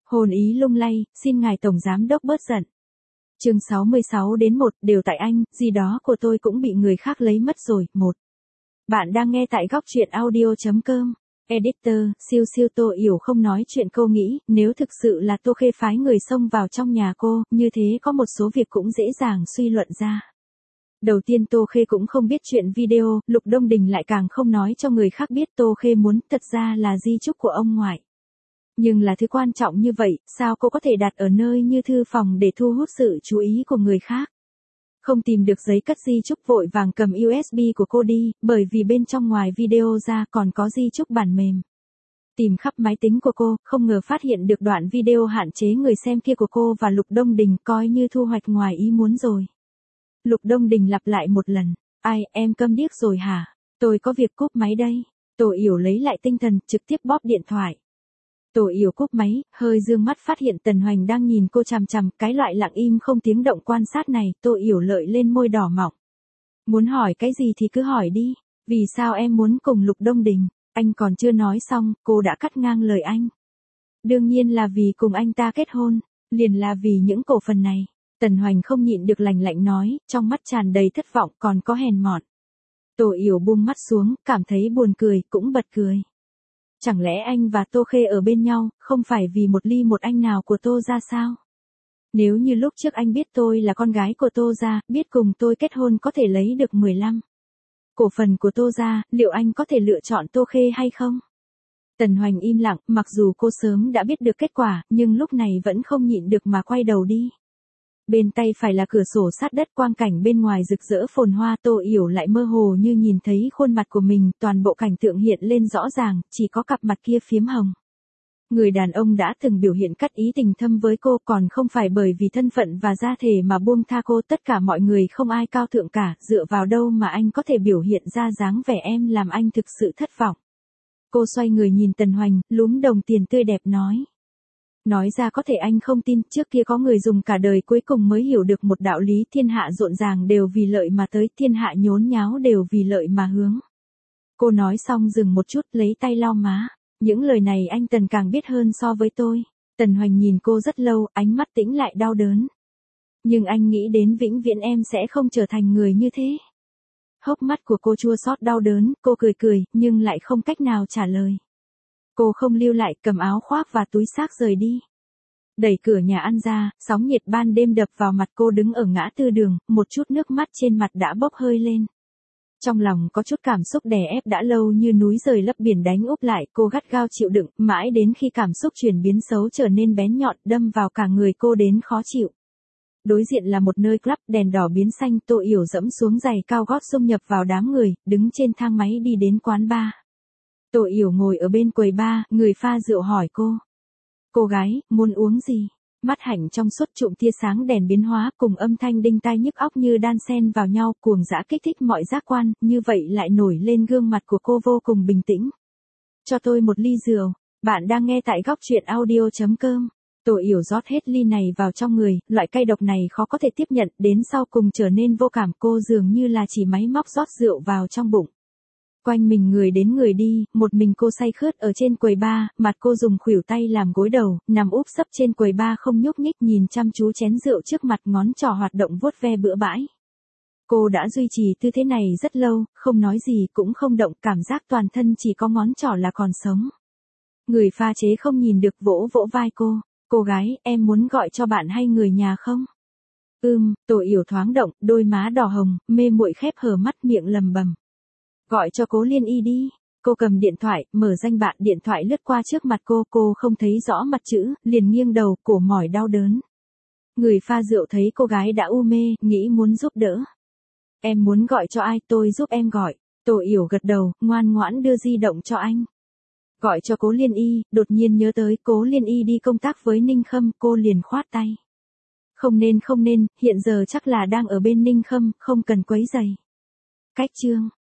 Hồn ý lung lay, xin ngài tổng giám đốc bớt giận. Chương 66-1, đều tại anh, gì đó của tôi cũng bị người khác lấy mất rồi. 1. Bạn đang nghe tại góc truyện audio.com. Editor, siêu siêu Tô Yểu không nói chuyện. Cô nghĩ, nếu thực sự là Tô Khê phái người xông vào trong nhà cô, như thế có một số việc cũng dễ dàng suy luận ra. Đầu tiên Tô Khê cũng không biết chuyện video, Lục Đông Đình lại càng không nói cho người khác biết Tô Khê muốn, thật ra là di chúc của ông ngoại. Nhưng là thứ quan trọng như vậy, sao cô có thể đặt ở nơi như thư phòng để thu hút sự chú ý của người khác? Không tìm được giấy cất di chúc vội vàng cầm USB của cô đi, bởi vì bên trong ngoài video ra còn có di chúc bản mềm. Tìm khắp máy tính của cô, không ngờ phát hiện được đoạn video hạn chế người xem kia của cô và Lục Đông Đình, coi như thu hoạch ngoài ý muốn rồi. Lục Đông Đình lặp lại một lần, ai, em câm điếc rồi hả? Tôi có việc cúp máy đây. Tô Yểu lấy lại tinh thần, trực tiếp bóp điện thoại. Tô Yểu cúp máy, hơi dương mắt phát hiện Tần Hoành đang nhìn cô chằm chằm, cái loại lặng im không tiếng động quan sát này, Tô Yểu lợi lên môi đỏ mọng. Muốn hỏi cái gì thì cứ hỏi đi, vì sao em muốn cùng Lục Đông Đình? Anh còn chưa nói xong, cô đã cắt ngang lời anh. Đương nhiên là vì cùng anh ta kết hôn, liền là vì những cổ phần này. Tần Hoành không nhịn được lạnh lạnh nói, trong mắt tràn đầy thất vọng còn có hèn mọn. Tô Yểu buông mắt xuống, cảm thấy buồn cười, cũng bật cười. Chẳng lẽ anh và Tô Khê ở bên nhau, không phải vì một ly một anh nào của Tô gia sao? Nếu như lúc trước anh biết tôi là con gái của Tô gia, biết cùng tôi kết hôn có thể lấy được 15 cổ phần của Tô gia, liệu anh có thể lựa chọn Tô Khê hay không? Tần Hoành im lặng, mặc dù cô sớm đã biết được kết quả, nhưng lúc này vẫn không nhịn được mà quay đầu đi. Bên tay phải là cửa sổ sát đất, quang cảnh bên ngoài rực rỡ phồn hoa. Tô Yểu lại mơ hồ như nhìn thấy khuôn mặt của mình, toàn bộ cảnh tượng hiện lên rõ ràng, chỉ có cặp mặt kia phiếm hồng. Người đàn ông đã từng biểu hiện cắt ý tình thâm với cô, còn không phải bởi vì thân phận và gia thể mà buông tha cô. Tất cả mọi người không ai cao thượng cả, dựa vào đâu mà anh có thể biểu hiện ra dáng vẻ em làm anh thực sự thất vọng. Cô xoay người nhìn Tần Hoành, lúm đồng tiền tươi đẹp nói. Nói ra có thể anh không tin, trước kia có người dùng cả đời cuối cùng mới hiểu được một đạo lý, thiên hạ rộn ràng đều vì lợi mà tới, thiên hạ nhốn nháo đều vì lợi mà hướng. Cô nói xong dừng một chút, lấy tay lau má. Những lời này anh Tần càng biết hơn so với tôi. Tần Hoành nhìn cô rất lâu, ánh mắt tĩnh lại đau đớn. Nhưng anh nghĩ đến vĩnh viễn em sẽ không trở thành người như thế. Hốc mắt của cô chua xót đau đớn, cô cười cười, nhưng lại không cách nào trả lời. Cô không lưu lại, cầm áo khoác và túi xách rời đi. Đẩy cửa nhà ăn ra, sóng nhiệt ban đêm đập vào mặt cô, đứng ở ngã tư đường, một chút nước mắt trên mặt đã bốc hơi lên. Trong lòng có chút cảm xúc đè ép đã lâu như núi rời lấp biển đánh úp lại, cô gắt gao chịu đựng, mãi đến khi cảm xúc chuyển biến xấu trở nên bén nhọn, đâm vào cả người cô đến khó chịu. Đối diện là một nơi club, đèn đỏ biến xanh. Tô Yểu dẫm xuống giày cao gót xông nhập vào đám người, đứng trên thang máy đi đến quán bar. Tô Yểu ngồi ở bên quầy bar, người pha rượu hỏi cô. Cô gái, muốn uống gì? Mắt hạnh trong suốt trụm tia sáng đèn biến hóa, cùng âm thanh đinh tai nhức óc như đan xen vào nhau, cuồng dã kích thích mọi giác quan, như vậy lại nổi lên gương mặt của cô vô cùng bình tĩnh. Cho tôi một ly rượu. Bạn đang nghe tại góc truyện audio.com. Tô Yểu rót hết ly này vào trong người, loại cay độc này khó có thể tiếp nhận, đến sau cùng trở nên vô cảm, cô dường như là chỉ máy móc rót rượu vào trong bụng. Quanh mình người đến người đi, một mình cô say khướt ở trên quầy bar, mặt cô dùng khuỷu tay làm gối đầu, nằm úp sấp trên quầy bar không nhúc nhích, nhìn chăm chú chén rượu trước mặt, ngón trỏ hoạt động vuốt ve bữa bãi. Cô đã duy trì tư thế này rất lâu, không nói gì cũng không động, cảm giác toàn thân chỉ có ngón trỏ là còn sống. Người pha chế không nhìn được vỗ vỗ vai cô. Cô gái, em muốn gọi cho bạn hay người nhà không? Tô Yểu thoáng động, đôi má đỏ hồng, mê muội khép hờ mắt, miệng lầm bầm. Gọi cho Cố Liên Y đi. Cô cầm điện thoại, mở danh bạ, điện thoại lướt qua trước mặt cô không thấy rõ mặt chữ, liền nghiêng đầu, cổ mỏi đau đớn. Người pha rượu thấy cô gái đã u mê, nghĩ muốn giúp đỡ. Em muốn gọi cho ai, tôi giúp em gọi. Tô Yểu gật đầu, ngoan ngoãn đưa di động cho anh. Gọi cho Cố Liên Y, đột nhiên nhớ tới Cố Liên Y đi công tác với Ninh Khâm, cô liền khoát tay. Không nên, hiện giờ chắc là đang ở bên Ninh Khâm, không cần quấy rầy. Cách chương